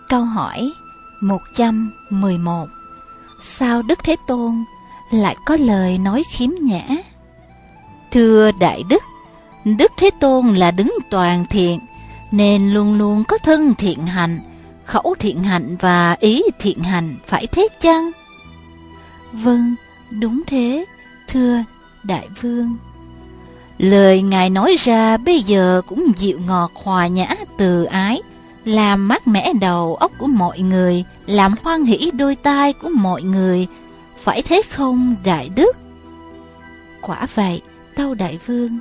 Câu hỏi 111. Sao Đức Thế Tôn lại có lời nói khiếm nhã? Thưa Đại Đức, Đức Thế Tôn là đứng toàn thiện, nên luôn luôn có thân thiện hạnh, khẩu thiện hạnh và ý thiện hạnh, phải thế chăng? Vâng, đúng thế, thưa Đại Vương. Lời Ngài nói ra bây giờ cũng dịu ngọt hòa nhã từ ái, làm mát mẻ đầu óc của mọi người, làm hoan hỷ đôi tai của mọi người, phải thế không Đại Đức? Quả vậy, tâu Đại Vương.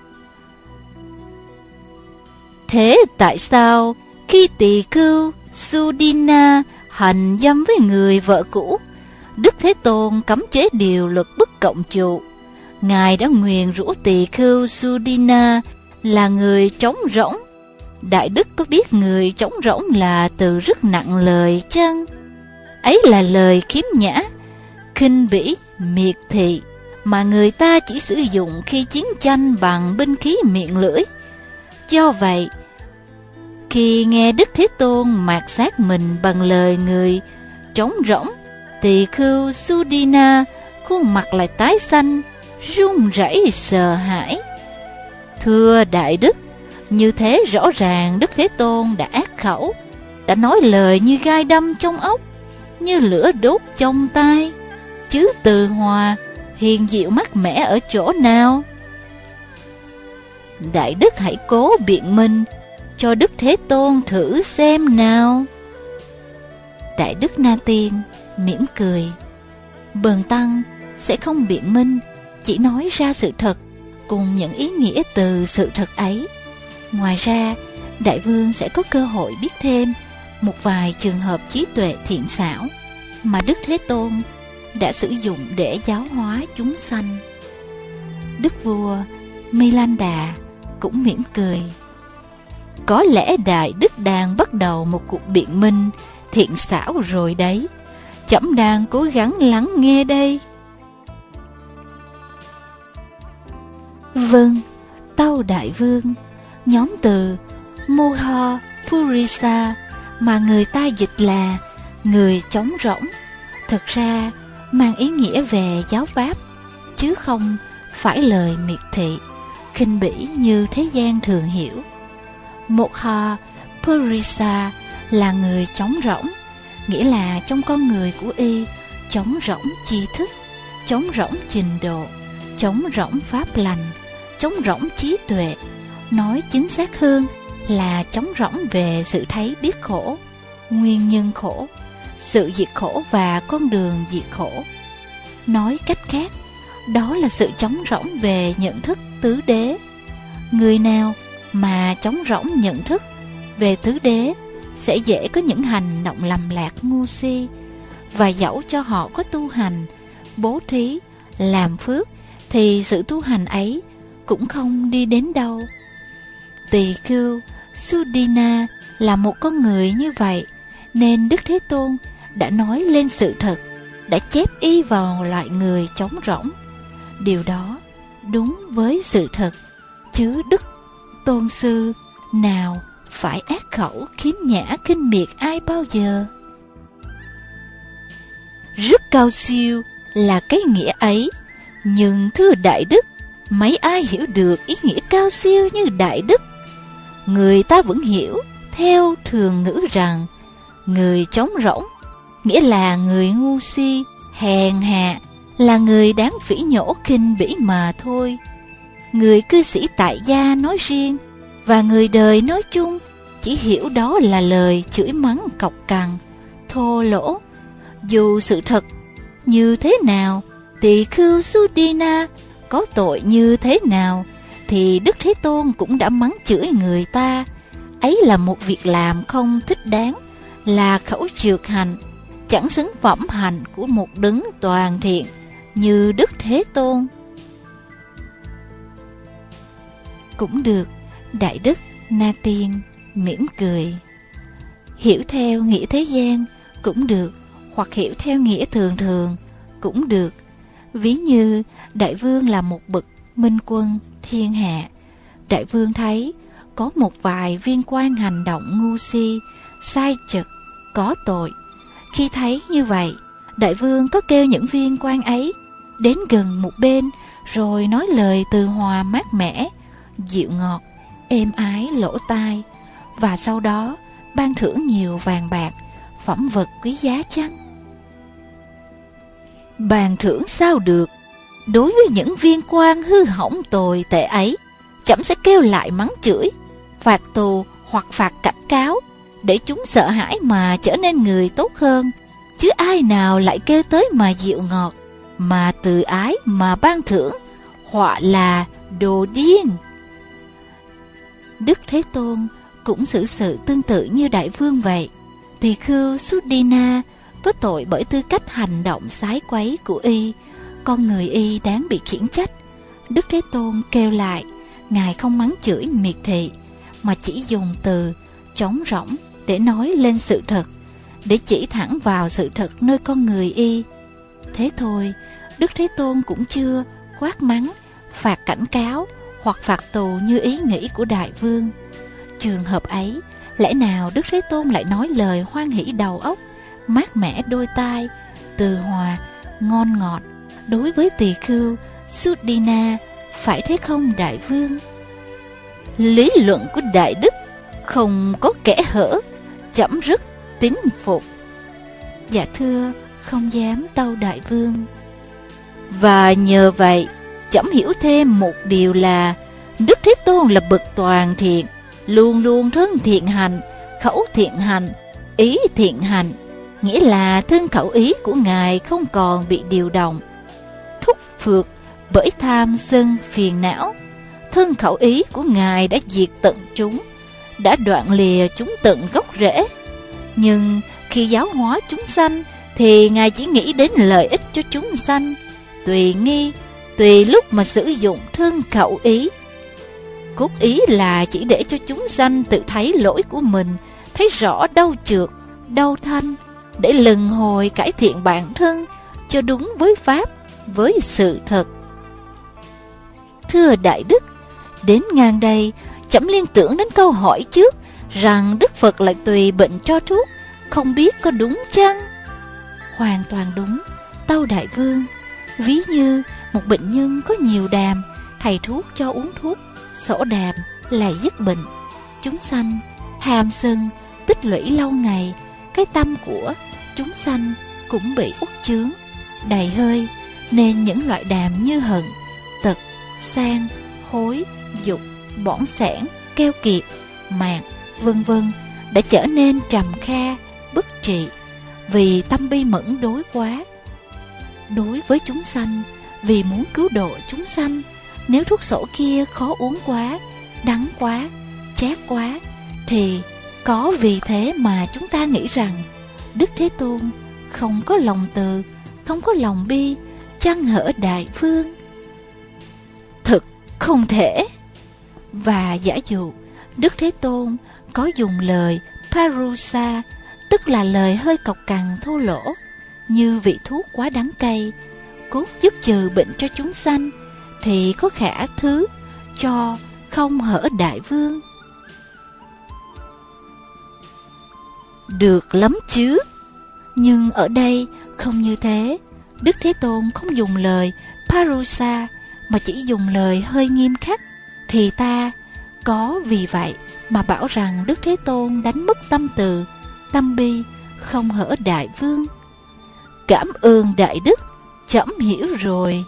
Thế tại sao khi tỳ khưu Sudina hành dâm với người vợ cũ, Đức Thế Tôn cấm chế điều luật bất cộng trụ, Ngài đã nguyền rủa tỳ khưu Sudina là người trống rỗng? Đại Đức có biết người trống rỗng là từ rất nặng lời chăng? Ấy là lời khiếm nhã, khinh bỉ, miệt thị mà người ta chỉ sử dụng khi chiến tranh bằng binh khí miệng lưỡi. Do vậy, khi nghe Đức Thế Tôn mạt sát mình bằng lời người trống rỗng, tỳ khưu Sudina khuôn mặt lại tái xanh, run rẩy sợ hãi. Thưa Đại Đức, như thế rõ ràng Đức Thế Tôn đã ác khẩu, đã nói lời như gai đâm trong ốc, như lửa đốt trong tai, chứ từ hòa, hiền diệu mát mẻ ở chỗ nào? Đại Đức hãy cố biện minh cho Đức Thế Tôn thử xem nào. Đại Đức Na Tiên mỉm cười. Bần tăng sẽ không biện minh, chỉ nói ra sự thật cùng những ý nghĩa từ sự thật ấy. Ngoài ra, Đại Vương sẽ có cơ hội biết thêm một vài trường hợp trí tuệ thiện xảo mà Đức Thế Tôn đã sử dụng để giáo hóa chúng sanh. Đức vua Milanda cũng mỉm cười. Có lẽ Đại Đức đang bắt đầu một cuộc biện minh thiện xảo rồi đấy. Trẫm đang cố gắng lắng nghe đây. Vâng, tâu Đại Vương. Nhóm từ Moha Purisa mà người ta dịch là người trống rỗng, thực ra mang ý nghĩa về giáo pháp, chứ không phải lời miệt thị, khinh bỉ như thế gian thường hiểu. Moha Purisa là người trống rỗng, nghĩa là trong con người của y trống rỗng tri thức, trống rỗng trình độ, trống rỗng pháp lành, trống rỗng trí tuệ. Nói chính xác hơn là trống rỗng về sự thấy biết khổ, nguyên nhân khổ, sự diệt khổ và con đường diệt khổ. Nói cách khác, đó là sự trống rỗng về nhận thức tứ đế. Người nào mà trống rỗng nhận thức về tứ đế sẽ dễ có những hành động lầm lạc ngu si, và dẫu cho họ có tu hành, bố thí, làm phước, thì sự tu hành ấy cũng không đi đến đâu. Tỳ khưu Sudina là một con người như vậy, nên Đức Thế Tôn đã nói lên sự thật, đã chép y vào loại người trống rỗng. Điều đó đúng với sự thật, chứ Đức Tôn Sư nào phải ác khẩu khiếm nhã khinh miệt ai bao giờ. Rất cao siêu là cái nghĩa ấy, nhưng thưa Đại Đức, mấy ai hiểu được ý nghĩa cao siêu như Đại Đức? Người ta vẫn hiểu theo thường ngữ rằng người trống rỗng nghĩa là người ngu si, hèn hạ, là người đáng phỉ nhổ khinh bỉ mà thôi. Người cư sĩ tại gia nói riêng và người đời nói chung chỉ hiểu đó là lời chửi mắng cọc cằn, thô lỗ. Dù sự thật như thế nào, tỳ khưu Sudina có tội như thế nào, thì Đức Thế Tôn cũng đã mắng chửi người ta. Ấy là một việc làm không thích đáng, là khẩu trược hành, chẳng xứng phẩm hành của một đấng toàn thiện như Đức Thế Tôn. Cũng được, Đại Đức Na Tiên mỉm cười. Hiểu theo nghĩa thế gian cũng được, hoặc hiểu theo nghĩa thường thường cũng được. Ví như Đại Vương là một bậc minh quân thiên hạ, Đại Vương thấy có một vài viên quan hành động ngu si, sai trật, có tội. Khi thấy như vậy, đại vương có kêu những viên quan ấy đến gần một bên, rồi nói lời từ hòa mát mẻ, dịu ngọt, êm ái lỗ tai, và sau đó ban thưởng nhiều vàng bạc, phẩm vật quý giá chăng? Bàn thưởng sao được? Đối với những viên quan hư hỏng tồi tệ ấy, trẫm sẽ kêu lại mắng chửi, phạt tù hoặc phạt cảnh cáo, để chúng sợ hãi mà trở nên người tốt hơn. Chứ ai nào lại kêu tới mà dịu ngọt, mà từ ái mà ban thưởng, họa là đồ điên. Đức Thế Tôn cũng xử sự tương tự như đại vương vậy. Tỳ khưu Suddina có tội bởi tư cách hành động sái quấy của y, con người y đáng bị khiển trách. Đức Thế Tôn kêu lại, ngài không mắng chửi miệt thị, mà chỉ dùng từ trống rỗng để nói lên sự thật, để chỉ thẳng vào sự thật nơi con người y. Thế thôi, Đức Thế Tôn cũng chưa quát mắng, phạt cảnh cáo hoặc phạt tù như ý nghĩ của đại vương. Trường hợp ấy, lẽ nào Đức Thế Tôn lại nói lời hoan hỷ đầu óc, mát mẻ đôi tai, từ hòa, ngon ngọt đối với tỳ khưu Suddina, phải thế không đại vương? Lý luận của đại đức không có kẽ hở, trẫm rất tín phục. Dạ thưa, không dám tâu đại vương. Và nhờ vậy, trẫm hiểu thêm một điều là Đức Thế Tôn là bậc toàn thiện, luôn luôn thân thiện hành, khẩu thiện hành, ý thiện hành, nghĩa là thân khẩu ý của ngài không còn bị điều động, thúc phược bởi tham sân phiền não. Thân khẩu ý của ngài đã diệt tận chúng, đã đoạn lìa chúng tận gốc rễ. Nhưng khi giáo hóa chúng sanh thì ngài chỉ nghĩ đến lợi ích cho chúng sanh, tùy nghi, tùy lúc mà sử dụng thân khẩu ý. Cốt ý là chỉ để cho chúng sanh tự thấy lỗi của mình, thấy rõ đâu trượt, đâu thanh, để lần hồi cải thiện bản thân cho đúng với pháp, với sự thật. Thưa đại đức, đến ngang đây, trẫm liên tưởng đến câu hỏi trước rằng Đức Phật lại tùy bệnh cho thuốc, không biết có đúng chăng? Hoàn toàn đúng, tâu đại vương. Ví như một bệnh nhân có nhiều đàm, thầy thuốc cho uống thuốc sổ đàm là dứt bệnh. Chúng sanh tham sân tích lũy lâu ngày, cái tâm của chúng sanh cũng bị uất chướng, đầy hơi, nên những loại đàm như hận, tật, sang, hối, dục, bỏng sẻn, keo kiệt, mạt, vân vân đã trở nên trầm kha, bất trị, vì tâm bi mẫn đối quá đối với chúng sanh. Vì muốn cứu độ chúng sanh, nếu thuốc sổ kia khó uống quá, đắng quá, chát quá, thì có vì thế mà chúng ta nghĩ rằng Đức Thế Tôn không có lòng từ, không có lòng bi, chăng hở đại vương? Thực không thể. Và giả dụ Đức Thế Tôn có dùng lời parusa, tức là lời hơi cộc cằn thô lỗ, như vị thuốc quá đắng cay, cốt dứt trừ bệnh cho chúng sanh, thì có khả thứ cho không hở đại vương? Được lắm chứ. Nhưng ở đây không như thế. Đức Thế Tôn không dùng lời parusa, mà chỉ dùng lời hơi nghiêm khắc, thì ta có vì vậy mà bảo rằng Đức Thế Tôn đánh mất tâm từ, tâm bi, không hở đại vương? Cảm ơn đại đức, trẫm hiểu rồi.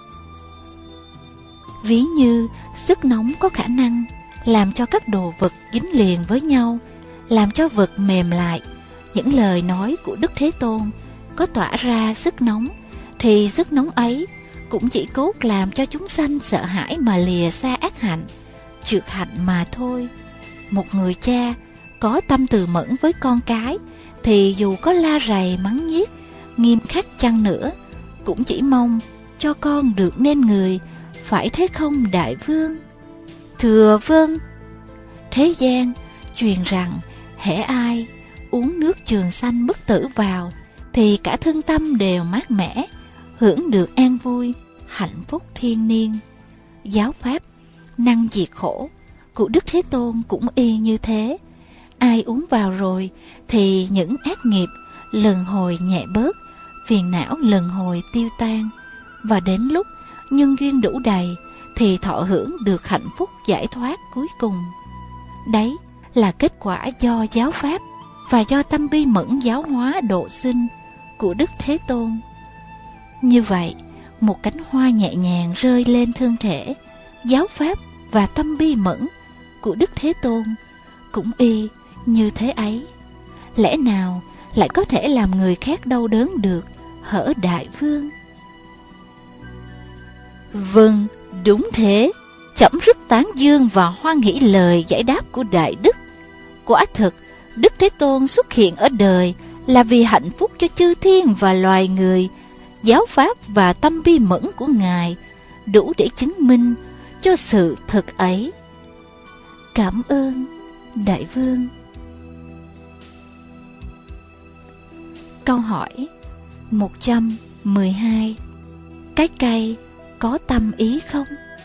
Ví như sức nóng có khả năng làm cho các đồ vật dính liền với nhau, làm cho vật mềm lại. Những lời nói của Đức Thế Tôn có tỏa ra sức nóng, thì sức nóng ấy cũng chỉ cốt làm cho chúng sanh sợ hãi mà lìa xa ác hạnh, trượt hạnh mà thôi. Một người cha có tâm từ mẫn với con cái, thì dù có la rầy mắng nhiếc nghiêm khắc chăng nữa, cũng chỉ mong cho con được nên người, phải thế không đại vương? Thưa vâng. Thế gian truyền rằng hễ ai uống nước trường sanh bất tử vào, thì cả thân tâm đều mát mẻ, hưởng được an vui, hạnh phúc thiên niên. Giáo pháp năng diệt khổ của Đức Thế Tôn cũng y như thế. ai uống vào rồi thì những ác nghiệp lần hồi nhẹ bớt, phiền não lần hồi tiêu tan, và đến lúc nhân duyên đủ đầy thì thọ hưởng được hạnh phúc giải thoát cuối cùng. Đấy là kết quả do giáo pháp và do tâm bi mẫn giáo hóa độ sinh của Đức Thế Tôn. Như vậy, một cánh hoa nhẹ nhàng rơi lên thân thể, giáo pháp và tâm bi mẫn của Đức Thế Tôn cũng y như thế ấy. Lẽ nào lại có thể làm người khác đau đớn được, hở đại vương? Vâng, đúng thế. Trẫm rất tán dương và hoan hỷ lời giải đáp của Đại Đức. Quả thực, Đức Thế Tôn xuất hiện ở đời là vì hạnh phúc cho chư thiên và loài người. Giáo pháp và tâm bi mẫn của Ngài đủ để chứng minh cho sự thật ấy. Cảm ơn, Đại Vương. Câu hỏi 112. Cái cây có tâm ý không?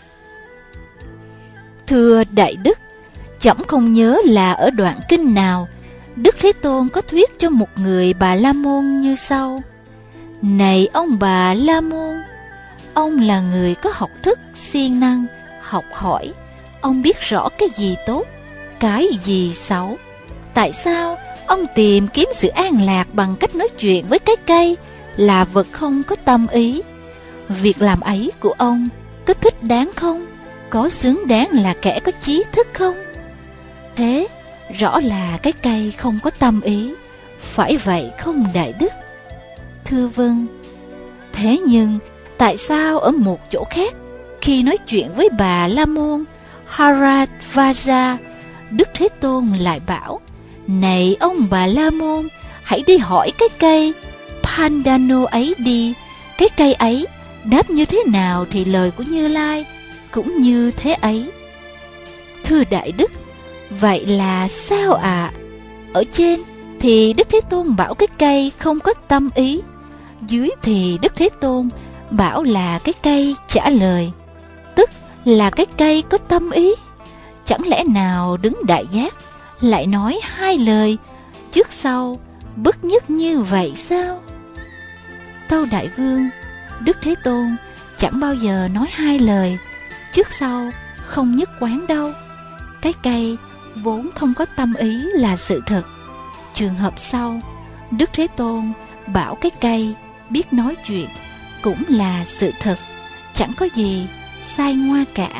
Thưa Đại Đức, trẫm không nhớ là ở đoạn kinh nào Đức Thế Tôn có thuyết cho một người Bà La Môn như sau: Này ông Bà La Môn, ông là người có học thức siêng năng, học hỏi, ông biết rõ cái gì tốt, cái gì xấu. Tại sao ông tìm kiếm sự an lạc bằng cách nói chuyện với cái cây là vật không có tâm ý? Việc làm ấy của ông có thích đáng không? Có xứng đáng là kẻ có trí thức không? Thế rõ là cái cây không có tâm ý, phải vậy không Đại Đức? Thưa vâng. Thế nhưng tại sao ở một chỗ khác, khi nói chuyện với Bà La Môn Haradvaja, Đức Thế Tôn lại bảo: Này ông Bà La Môn, hãy đi hỏi cái cây Pandano ấy đi. Cái cây ấy đáp như thế nào thì lời của Như Lai cũng như thế ấy. Thưa Đại Đức, vậy là sao ạ? Ở trên thì Đức Thế Tôn bảo cái cây không có tâm ý, dưới thì Đức Thế Tôn bảo là cái cây trả lời, tức là cái cây có tâm ý. Chẳng lẽ nào đứng Đại Giác lại nói hai lời trước sau bất nhất như vậy sao? Tâu Đại Vương, Đức Thế Tôn chẳng bao giờ nói hai lời trước sau không nhất quán đâu. Cái cây vốn không có tâm ý là sự thật. Trường hợp sau, Đức Thế Tôn bảo cái cây biết nói chuyện cũng là sự thật, chẳng có gì sai ngoa cả.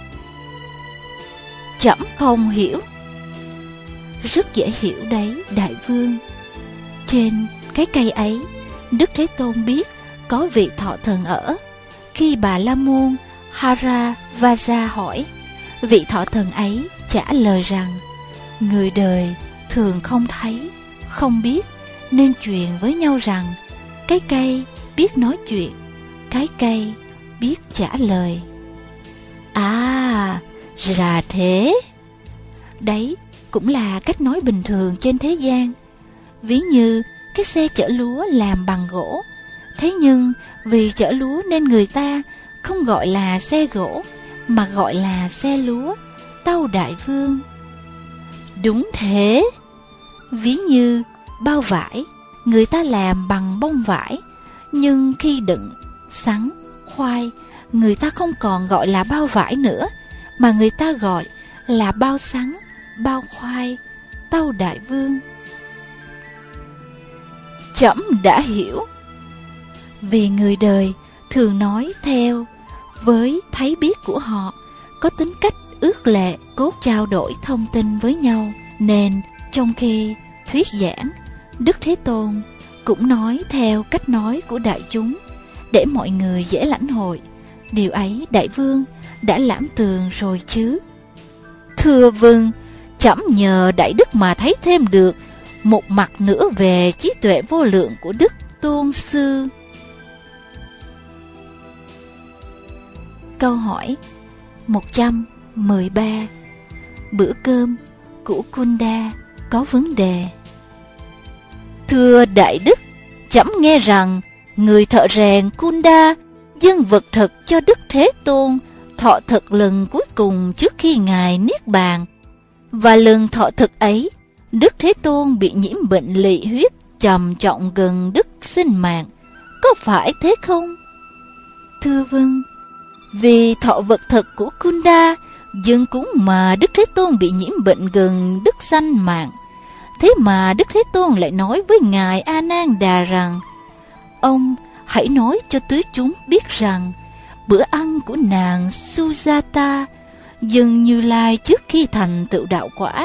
Trẫm không hiểu. Rất dễ hiểu đấy Đại Vương. Trên cái cây ấy, Đức Thế Tôn biết có vị thọ thần ở. Khi Bà La Môn Haradvaja hỏi, vị thọ thần ấy trả lời rằng: Người đời thường không thấy, không biết, nên truyền với nhau rằng cái cây biết nói chuyện, cái cây biết trả lời. À, ra thế. Đấy cũng là cách nói bình thường trên thế gian. Ví như cái xe chở lúa làm bằng gỗ. Thế nhưng vì chở lúa nên người ta không gọi là xe gỗ, mà gọi là xe lúa. Tâu Đại Vương. Đúng thế. Ví như bao vải, người ta làm bằng bông vải, nhưng khi đựng sắn, khoai, người ta không còn gọi là bao vải nữa, mà người ta gọi là bao sắn, bao khoai. Tâu Đại Vương. Trẫm đã hiểu. Vì người đời thường nói theo với thấy biết của họ, có tính cách ước lệ, cốt trao đổi thông tin với nhau, nên trong khi thuyết giảng, Đức Thế Tôn cũng nói theo cách nói của đại chúng để mọi người dễ lãnh hội. Điều ấy Đại Vương đã lãm tường rồi chứ? Thưa vâng, trẫm nhờ Đại Đức mà thấy thêm được một mặt nữa về trí tuệ vô lượng của Đức Tôn Sư. Câu hỏi 113. Bữa cơm của Kunda có vấn đề. Thưa Đại Đức, trẫm nghe rằng người thợ rèn Kunda dâng vật thực cho Đức Thế Tôn thọ thực lần cuối cùng trước khi Ngài niết bàn, và lần thọ thực ấy Đức Thế Tôn bị nhiễm bệnh lỵ huyết trầm trọng gần đứt sinh mạng, có phải thế không? Thưa vâng. Vì thọ vật thực của Kunda dâng cúng mà Đức Thế Tôn bị nhiễm bệnh gần đứt sanh mạng. Thế mà Đức Thế Tôn lại nói với Ngài A Nan Đà rằng: ông hãy nói cho tứ chúng biết rằng bữa ăn của nàng Sujata dâng Như Lai trước khi thành tựu đạo quả,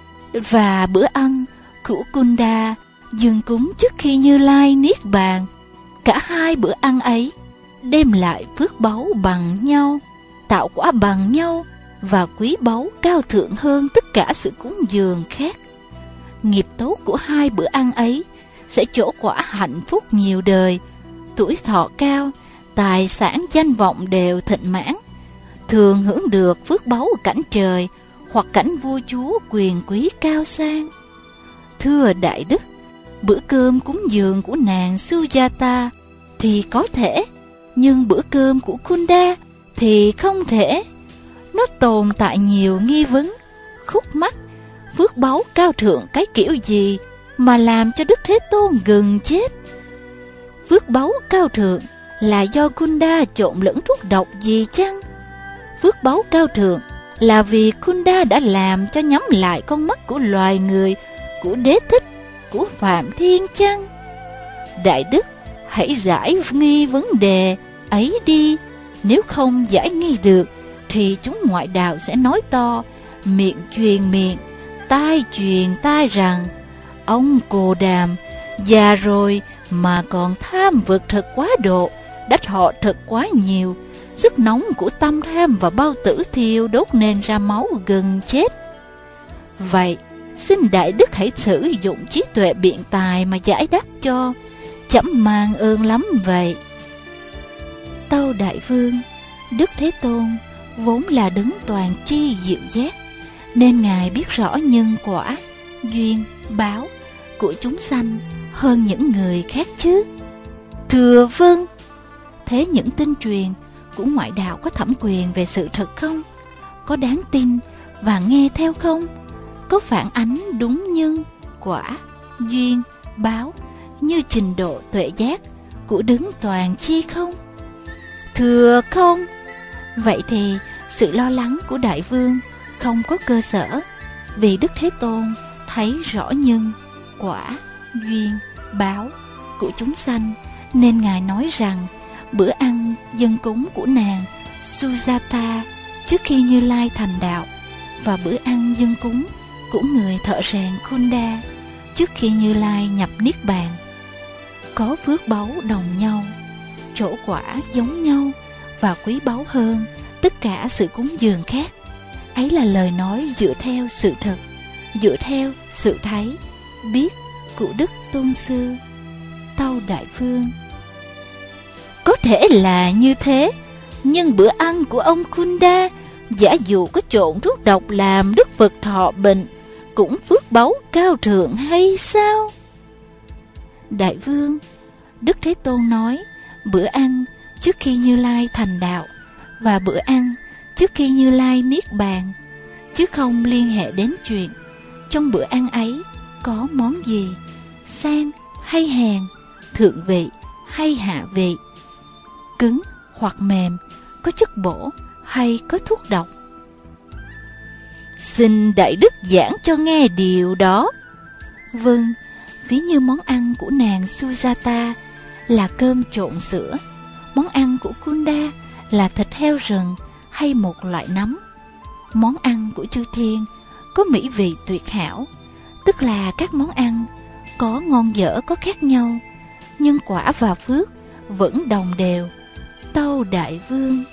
và bữa ăn của Kunda dâng cúng trước khi Như Lai niết bàn. Cả hai bữa ăn ấy đem lại phước báu bằng nhau, tạo quả bằng nhau, và quý báu cao thượng hơn tất cả sự cúng dường khác. Nghiệp tốt của hai bữa ăn ấy sẽ trổ quả hạnh phúc nhiều đời, tuổi thọ cao, tài sản danh vọng đều thịnh mãn, thường hưởng được phước báu cảnh trời hoặc cảnh vua chúa quyền quý cao sang. Thưa Đại Đức, bữa cơm cúng dường của nàng Sujata thì có thể, nhưng bữa cơm của Kunda thì không thể. Nó tồn tại nhiều nghi vấn, khúc mắc. Phước báu cao thượng cái kiểu gì mà làm cho Đức Thế Tôn gần chết? Phước báu cao thượng là do Kunda trộn lẫn thuốc độc gì chăng? Phước báu cao thượng là vì Kunda đã làm cho nhắm lại con mắt của loài người, của Đế Thích, của Phạm Thiên chăng? Đại Đức, hãy giải nghi vấn đề ấy đi. Nếu không giải nghi được thì chúng ngoại đạo sẽ nói to, miệng truyền miệng, tai truyền tai rằng: ông Cồ Đàm già rồi mà còn tham vật thật quá độ, đách họ thật quá nhiều. Sức nóng của tâm tham và bao tử thiêu đốt nên ra máu gần chết. Vậy xin Đại Đức hãy sử dụng trí tuệ biện tài mà giải đáp cho, chấm mang ơn lắm vậy. Tâu Đại Vương, Đức Thế Tôn vốn là đấng toàn tri diệu giác, nên Ngài biết rõ nhân quả, duyên, báo của chúng sanh hơn những người khác chứ. Thưa vâng. Thế những tin truyền của ngoại đạo có thẩm quyền về sự thật không? Có đáng tin và nghe theo không? Có phản ánh đúng nhân, quả, duyên, báo như trình độ tuệ giác của đấng toàn chi không? Thưa không. Vậy thì sự lo lắng của Đại Vương không có cơ sở, vì Đức Thế Tôn thấy rõ nhân, quả, duyên, báo của chúng sanh, nên Ngài nói rằng bữa ăn dâng cúng của nàng Sujata trước khi Như Lai thành đạo, và bữa ăn dâng cúng của người thợ rèn Kunda trước khi Như Lai nhập niết bàn có phước báu đồng nhau, trổ quả giống nhau, và quý báu hơn tất cả sự cúng dường khác. Ấy là lời nói dựa theo sự thật, dựa theo sự thấy, biết của Đức Tôn Sư. Tâu Đại Vương, có thể là như thế, nhưng bữa ăn của ông Kunda giả dụ có trộn thuốc độc làm Đức Phật thọ bệnh, cũng phước báu cao thượng hay sao? Đại Vương, Đức Thế Tôn nói bữa ăn trước khi Như Lai thành đạo và bữa ăn trước khi Như Lai niết bàn, chứ không liên hệ đến chuyện trong bữa ăn ấy có món gì, sang hay hèn, thượng vị hay hạ vị, cứng hoặc mềm, có chất bổ hay có thuốc độc. Xin Đại Đức giảng cho nghe điều đó. Vâng, ví như món ăn của nàng Sujata là cơm trộn sữa, món ăn của Kunda là thịt heo rừng hay một loại nấm. Món ăn của chư thiên có mỹ vị tuyệt hảo, tức là các món ăn có ngon dở có khác nhau, nhưng quả và phước vẫn đồng đều. Tâu Đại Vương,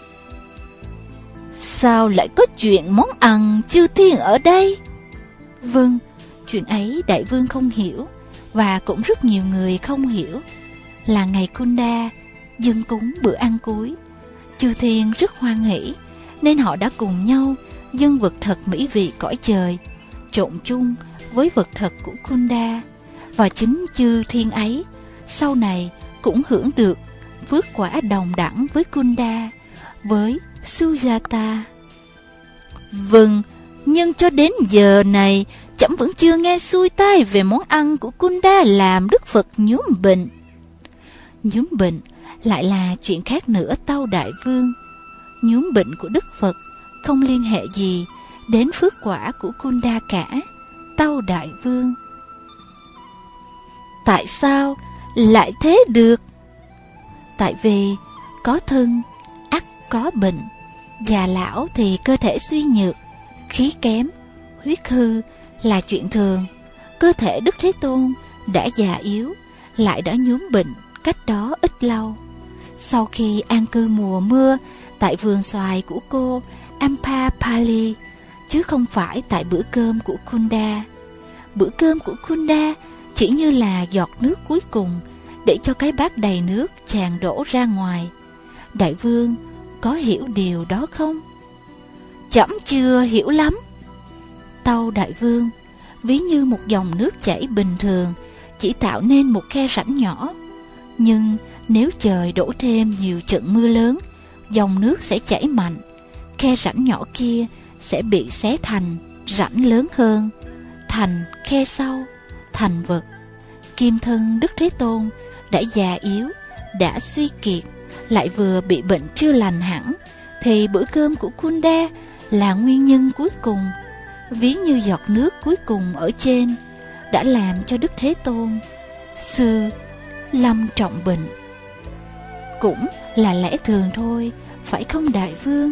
sao lại có chuyện món ăn chư thiên ở đây? Vâng, chuyện ấy Đại Vương không hiểu, và cũng rất nhiều người không hiểu. Là ngày Kunda dâng cúng bữa ăn cuối, chư thiên rất hoan hỷ, nên họ đã cùng nhau dâng vật thật mỹ vị cõi trời trộn chung với vật thật của Kunda, và chính chư thiên ấy sau này cũng hưởng được phước quả đồng đẳng với Kunda, với Sujata. Vâng, nhưng cho đến giờ này Trẫm vẫn chưa nghe xuôi tai về món ăn của Kunda làm Đức Phật nhuốm bệnh. Nhuốm bệnh lại là chuyện khác nữa, Tâu Đại Vương. Nhuốm bệnh của Đức Phật không liên hệ gì đến phước quả của Kunda cả, Tâu Đại Vương. Tại sao lại thế được? Tại vì có thân ắt có bệnh, già lão thì cơ thể suy nhược, khí kém, huyết hư là chuyện thường. Cơ thể Đức Thế Tôn đã già yếu, lại đã nhuốm bệnh cách đó ít lâu. Sau khi an cư mùa mưa tại vườn xoài của cô Ampapali, chứ không phải tại bữa cơm của Kunda. Bữa cơm của Kunda chỉ như là giọt nước cuối cùng để cho cái bát đầy nước tràn đổ ra ngoài. Đại vương có hiểu điều đó không? Trẫm chưa hiểu lắm. Tâu Đại Vương, ví như một dòng nước chảy bình thường chỉ tạo nên một khe rãnh nhỏ, nhưng nếu trời đổ thêm nhiều trận mưa lớn, dòng nước sẽ chảy mạnh, khe rãnh nhỏ kia sẽ bị xé thành rãnh lớn hơn, thành khe sâu, thành vực. Kim thân Đức Thế Tôn đã già yếu, đã suy kiệt, lại vừa bị bệnh chưa lành hẳn, thì bữa cơm của Kunda là nguyên nhân cuối cùng, ví như giọt nước cuối cùng ở trên, đã làm cho Đức Thế Tôn sư lâm trọng bệnh. Cũng là lẽ thường thôi, phải không Đại Vương?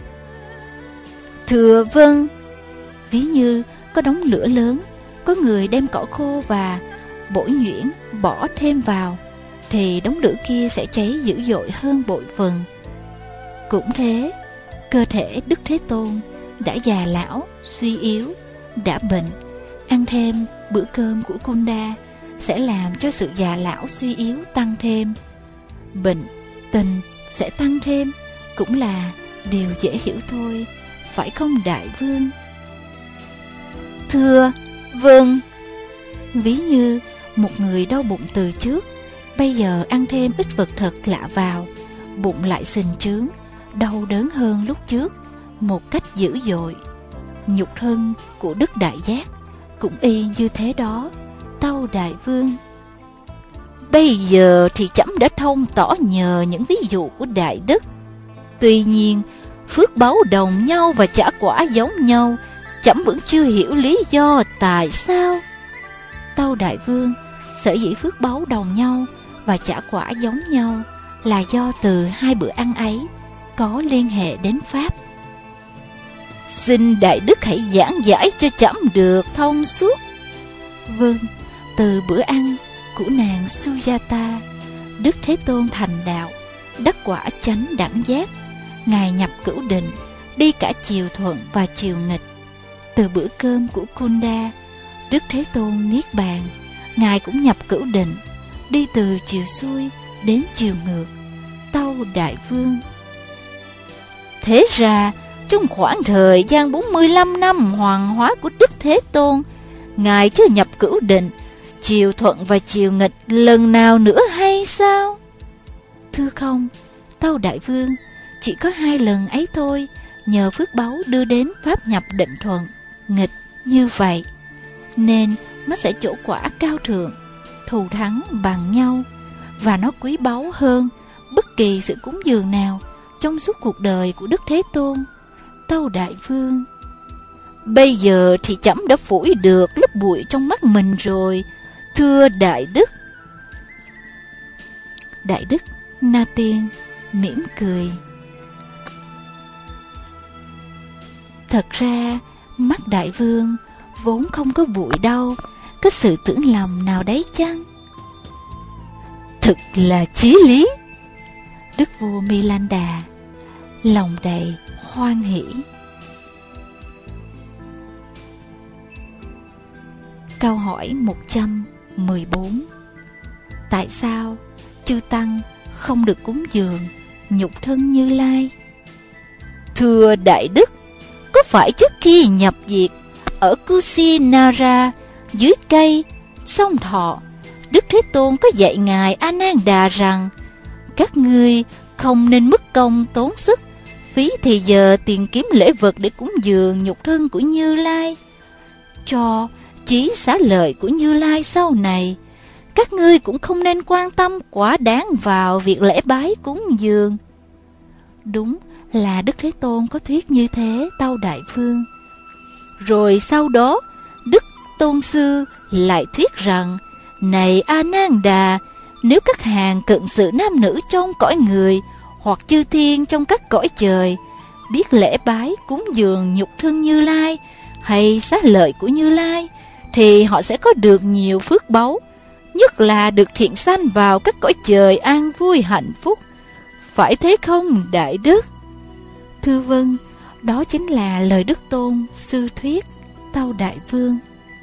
Thưa vâng. Ví như có đống lửa lớn, có người đem cỏ khô và bổi nhuyễn bỏ thêm vào, thì đống lửa kia sẽ cháy dữ dội hơn bội phần. Cũng thế, cơ thể Đức Thế Tôn đã già lão, suy yếu, đã bệnh, ăn thêm bữa cơm của Kunda sẽ làm cho sự già lão suy yếu tăng thêm. Bệnh tình sẽ tăng thêm, cũng là điều dễ hiểu thôi, phải không Đại Vương? Thưa vâng. Ví như một người đau bụng từ trước, bây giờ ăn thêm ít vật thật lạ vào, bụng lại sình trướng, đau đớn hơn lúc trước một cách dữ dội. Nhục thân của Đức Đại Giác cũng y như thế đó, Tâu Đại Vương. Bây giờ thì trẫm đã thông tỏ nhờ những ví dụ của Đại Đức. Tuy nhiên, phước báu đồng nhau và trả quả giống nhau, trẫm vẫn chưa hiểu lý do tại sao. Tâu Đại Vương, sở dĩ phước báu đồng nhau và trả quả giống nhau là do từ hai bữa ăn ấy có liên hệ đến Pháp. Xin Đại Đức hãy giảng giải cho trẫm được thông suốt. Vâng, từ bữa ăn của nàng Sujata, Đức Thế Tôn thành đạo, đắc quả chánh đẳng giác. Ngài nhập cửu định, đi cả chiều thuận và chiều nghịch. Từ bữa cơm của Kunda, Đức Thế Tôn niết bàn, Ngài cũng nhập cửu định, đi từ chiều xuôi đến chiều ngược. Tâu Đại Vương. Thế ra, trong khoảng thời gian 45 năm hoàng hóa của Đức Thế Tôn, Ngài chưa nhập cửu định, chiều thuận và chiều nghịch lần nào nữa hay sao? Thưa không, Tâu Đại Vương, chỉ có 2 lần ấy thôi, nhờ phước báu đưa đến pháp nhập định thuận, nghịch như vậy, nên nó sẽ trổ quả cao thượng, thù thắng bằng nhau, và nó quý báu hơn bất kỳ sự cúng dường nào trong suốt cuộc đời của Đức Thế Tôn. Tâu Đại Vương. Bây giờ thì trẫm đã phủi được lớp bụi trong mắt mình rồi, thưa Đại Đức. Đại Đức Na Tiên mỉm cười. Thật ra mắt Đại Vương vốn không có bụi đâu, có sự tưởng lầm nào đấy chăng? Thực là chí lý. Đức vua Milanda lòng đầy hoan hỷ. Câu hỏi 114. Tại sao chư Tăng không được cúng dường nhục thân Như Lai? Thưa Đại Đức, có phải trước khi nhập diệt ở Kusinara dưới cây Sông Thọ, Đức Thế Tôn có dạy Ngài A Nan Đà rằng các ngươi không nên mất công tốn sức, phí thì giờ tiền kiếm lễ vật để cúng dường nhục thân của Như Lai. cho chí xá lợi của Như Lai sau này, các ngươi cũng không nên quan tâm quá đáng vào việc lễ bái cúng dường. Đúng là Đức Thế Tôn có thuyết như thế, Tâu Đại Vương. Rồi sau đó, Đức Tôn Sư lại thuyết rằng: này A Nan Đà, nếu các hàng cận sự nam nữ trong cõi người hoặc chư thiên trong các cõi trời biết lễ bái cúng dường nhục thân Như Lai hay xá lợi của Như Lai, thì họ sẽ có được nhiều phước báu, nhất là được thiện sanh vào các cõi trời an vui hạnh phúc. Phải thế không, Đại Đức? Thưa vâng, đó chính là lời Đức Tôn Sư thuyết, Tâu Đại Vương.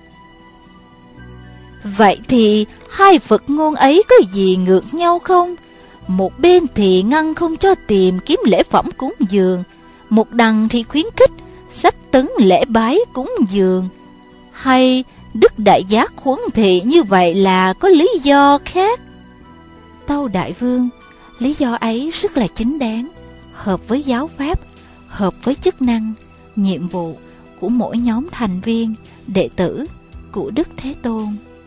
Vậy thì hai Phật ngôn ấy có gì ngược nhau không? Một bên thì ngăn không cho tìm kiếm lễ phẩm cúng dường, một đằng thì khuyến khích sách tấn lễ bái cúng dường. Hay Đức Đại Giác huấn thị như vậy là có lý do khác? Tâu Đại Vương, lý do ấy rất là chính đáng, hợp với giáo pháp, hợp với chức năng, nhiệm vụ của mỗi nhóm thành viên, đệ tử của Đức Thế Tôn.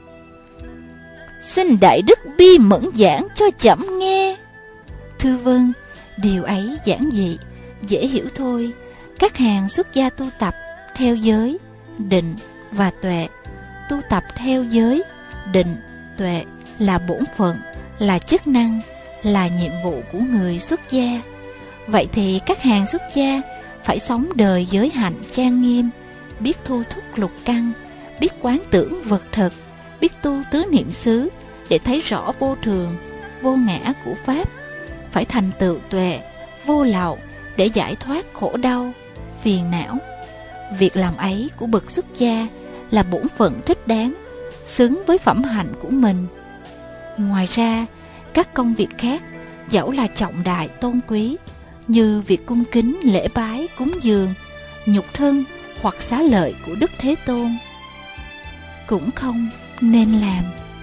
Xin Đại Đức bi mẫn giảng cho trẫm nghe. Thưa vâng, điều ấy giản dị, dễ hiểu thôi. Các hàng xuất gia tu tập theo giới, định và tuệ. Tu tập theo giới, định, tuệ là bổn phận, là chức năng, là nhiệm vụ của người xuất gia. Vậy thì các hàng xuất gia phải sống đời giới hạnh trang nghiêm, biết thu thúc lục căn, biết quán tưởng vật thực, biết tu tứ niệm xứ để thấy rõ vô thường, vô ngã của Pháp, phải thành tựu tuệ, vô lậu để giải thoát khổ đau, phiền não. Việc làm ấy của bậc xuất gia là bổn phận thích đáng, xứng với phẩm hạnh của mình. Ngoài ra, các công việc khác dẫu là trọng đại tôn quý, như việc cung kính lễ bái cúng dường nhục thân hoặc xá lợi của Đức Thế Tôn, cũng không nên làm.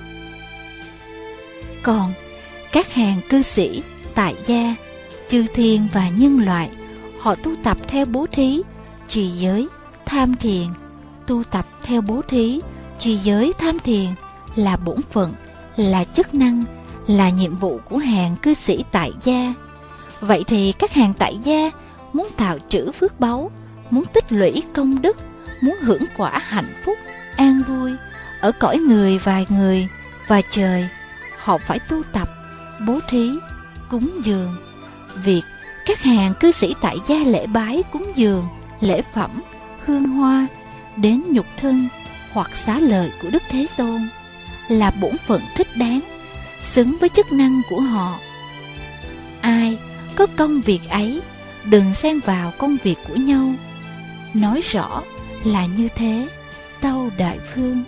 Còn các hàng cư sĩ, tại gia, chư thiên và nhân loại, họ tu tập theo bố thí, trì giới, tham thiền. Tu tập theo bố thí, trì giới, tham thiền là bổn phận, là chức năng, là nhiệm vụ của hàng cư sĩ tại gia. Vậy thì các hàng tại gia muốn tạo trữ phước báu, muốn tích lũy công đức, muốn hưởng quả hạnh phúc, an vui ở cõi người và trời, họ phải tu tập, bố thí, cúng dường. Việc các hàng cư sĩ tại gia lễ bái cúng dường, lễ phẩm, hương hoa đến nhục thân hoặc xá lợi của Đức Thế Tôn là bổn phận thích đáng, xứng với chức năng của họ. Ai có công việc ấy, đừng xen vào công việc của nhau. Nói rõ là như thế, Tâu Đại Vương.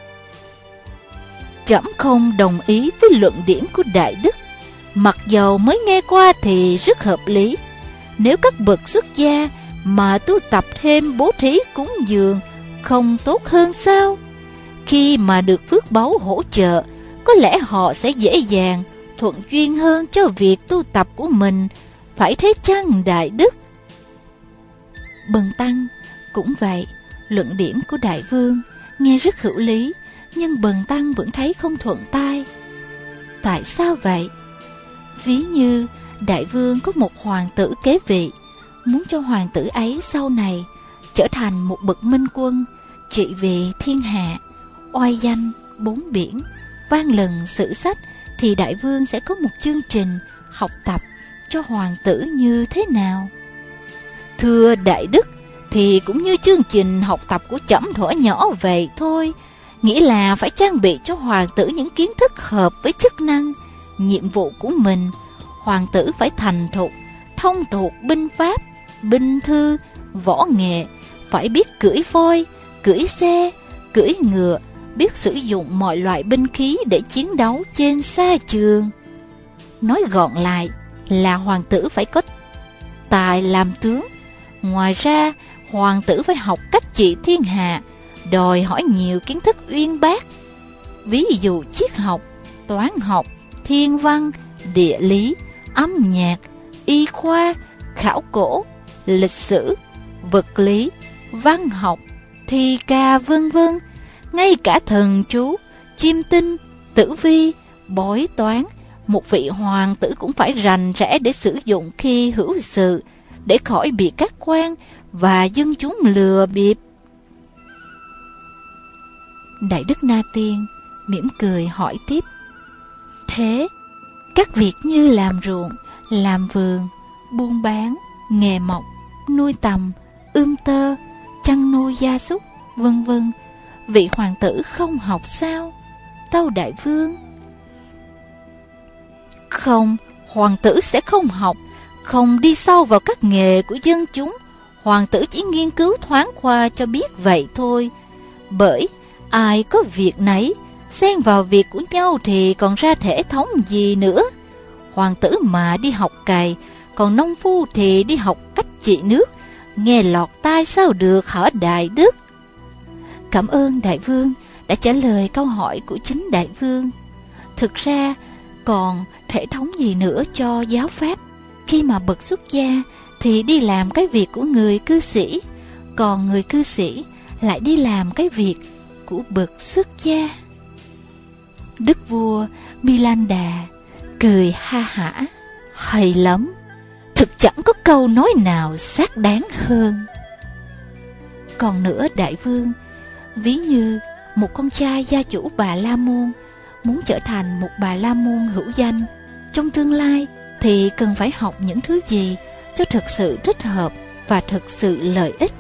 Trẫm không đồng ý với luận điểm của Đại Đức, mặc dầu mới nghe qua thì rất hợp lý. Nếu các bậc xuất gia mà tu tập thêm bố thí cúng dường, không tốt hơn sao? Khi mà được phước báu hỗ trợ, có lẽ họ sẽ dễ dàng, thuận duyên hơn cho việc tu tập của mình. Phải thế chăng, Đại Đức? Bần Tăng cũng vậy. Luận điểm của Đại Vương nghe rất hữu lý, nhưng Bần Tăng vẫn thấy không thuận tai. Tại sao vậy? Ví như Đại Vương có một hoàng tử kế vị, muốn cho hoàng tử ấy sau này trở thành một bậc minh quân, trị vì thiên hạ, oai danh bốn biển, vang lừng sử sách, thì Đại Vương sẽ có một chương trình học tập cho hoàng tử như thế nào? Thưa Đại Đức, thì cũng như chương trình học tập của trẫm thuở nhỏ vậy thôi, nghĩa là phải trang bị cho hoàng tử những kiến thức hợp với chức năng, nhiệm vụ của mình. Hoàng tử phải thành thục, thông thuộc binh pháp, binh thư, võ nghệ, phải biết cưỡi voi, cưỡi xe, cưỡi ngựa, biết sử dụng mọi loại binh khí để chiến đấu trên sa trường. Nói gọn lại là hoàng tử phải có tài làm tướng. Ngoài ra, hoàng tử phải học cách trị thiên hạ, đòi hỏi nhiều kiến thức uyên bác. Ví dụ triết học, toán học, thiên văn, địa lý, âm nhạc, y khoa, khảo cổ, lịch sử, vật lý, văn học, thi ca vân vân. Ngay cả thần chú, chiêm tinh, tử vi, bói toán, một vị hoàng tử cũng phải rành rẽ để sử dụng khi hữu sự, để khỏi bị các quan và dân chúng lừa bịp. Đại đức Na Tiên mỉm cười hỏi tiếp: thế các việc như làm ruộng, làm vườn, buôn bán, nghề mộc, nuôi tầm, ươm tơ, chăn nuôi gia súc, vân vân, vị hoàng tử không học sao, tâu đại vương? Không, hoàng tử sẽ không học, không đi sâu vào các nghề của dân chúng. Hoàng tử chỉ nghiên cứu thoáng qua cho biết vậy thôi. Bởi ai có việc nấy, xen vào việc của nhau thì còn ra thể thống gì nữa. Hoàng tử mà đi học cày, còn nông phu thì đi học cách trị nước, nghe lọt tai sao được hả đại đức? Cảm ơn đại vương đã trả lời câu hỏi của chính đại vương. Thực ra còn thể thống gì nữa cho giáo pháp? Khi mà bậc xuất gia thì đi làm cái việc của người cư sĩ, còn người cư sĩ lại đi làm cái việc của bậc xuất gia. Đức vua Milanda cười ha hả: hay lắm, thực chẳng có câu nói nào xác đáng hơn. Còn nữa đại vương, ví như một con trai gia chủ Bà La Môn muốn trở thành một Bà La Môn hữu danh trong tương lai thì cần phải học những thứ gì cho thực sự thích hợp và thực sự lợi ích?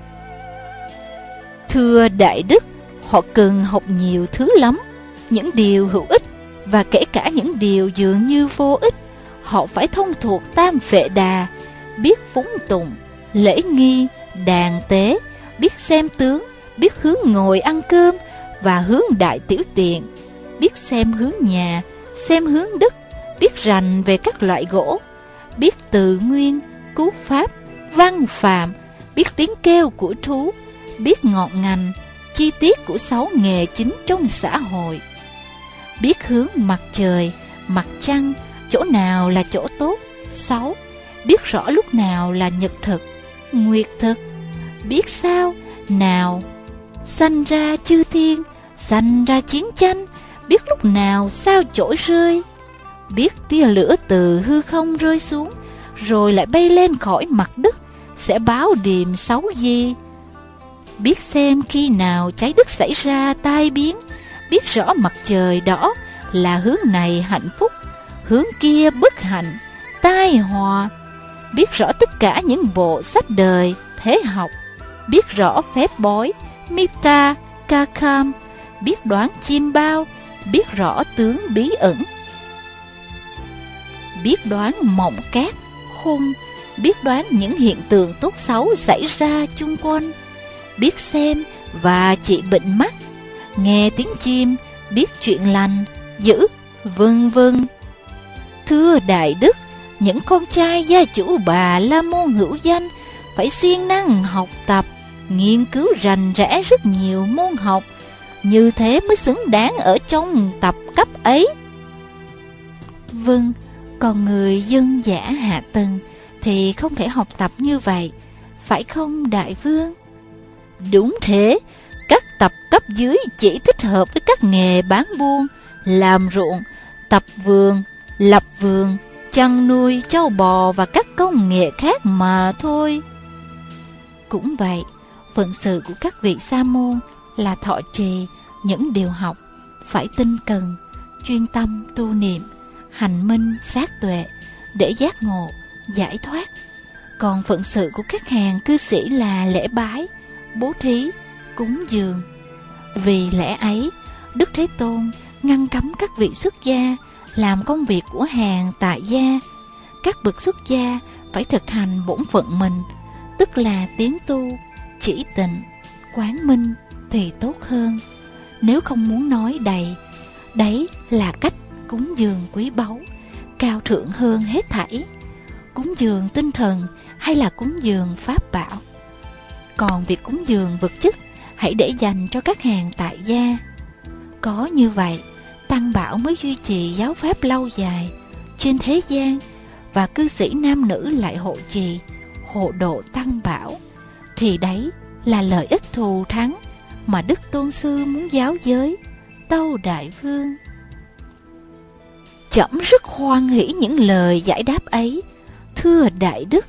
Thưa đại đức, họ cần học nhiều thứ lắm, những điều hữu ích và kể cả những điều dường như vô ích. Họ phải thông thuộc Tam Phệ Đà, biết phúng tùng, lễ nghi, đàn tế, biết xem tướng, biết hướng ngồi ăn cơm và hướng đại tiểu tiện, biết xem hướng nhà, xem hướng đất, biết rành về các loại gỗ, biết từ nguyên, cú pháp, văn phạm, biết tiếng kêu của thú, biết ngọn ngành, chi tiết của 6 nghề chính trong xã hội, biết hướng mặt trời, mặt trăng, chỗ nào là chỗ tốt, xấu, biết rõ lúc nào là nhật thực, nguyệt thực, biết sao nào sanh ra chư thiên, sanh ra chiến tranh, biết lúc nào sao chổi rơi, biết tia lửa từ hư không rơi xuống rồi lại bay lên khỏi mặt đất sẽ báo điềm xấu gì, biết xem khi nào trái đất xảy ra tai biến, biết rõ mặt trời đỏ là hướng này hạnh phúc, hướng kia bất hạnh, tai họa, biết rõ tất cả những bộ sách đời, thế học, biết rõ phép bói, Mita, Kakam, biết đoán chim bao, biết rõ tướng bí ẩn, biết đoán mộng cát, khung, biết đoán những hiện tượng tốt xấu xảy ra chung quanh, biết xem và trị bệnh mắt, nghe tiếng chim, biết chuyện lành, dữ, vân vân. Thưa đại đức, những con trai gia chủ Bà La Môn hữu danh phải siêng năng học tập, nghiên cứu rành rẽ rất nhiều môn học, như thế mới xứng đáng ở trong tập cấp ấy. Vâng, còn người dân dã hạ tầng thì không thể học tập như vậy, phải không đại vương? Đúng thế, các tập cấp dưới chỉ thích hợp với các nghề bán buôn, làm ruộng, tập vườn, lập vườn, chăn nuôi trâu bò và các công nghệ khác mà thôi. Cũng vậy, phận sự của các vị sa môn là thọ trì những điều học, phải tinh cần, chuyên tâm tu niệm, hành minh sát tuệ để giác ngộ, giải thoát. Còn phận sự của các hàng cư sĩ là lễ bái, bố thí, cúng dường. Vì lẽ ấy, Đức Thế Tôn ngăn cấm các vị xuất gia làm công việc của hàng tại gia. Các bậc xuất gia phải thực hành bổn phận mình, tức là tiến tu, chỉ tịnh, quán minh thì tốt hơn. Nếu không muốn nói đầy, đấy là cách cúng dường quý báu, cao thượng hơn hết thảy. Cúng dường tinh thần hay là cúng dường pháp bảo. Còn việc cúng dường vật chất hãy để dành cho các hàng tại gia. Có như vậy, tăng bảo mới duy trì giáo pháp lâu dài trên thế gian, và cư sĩ nam nữ lại hộ trì, hộ độ tăng bảo, thì đấy là lợi ích thù thắng mà Đức Tôn Sư muốn giáo giới, tâu đại vương. Trẫm rất hoan hỷ những lời giải đáp ấy, thưa đại đức.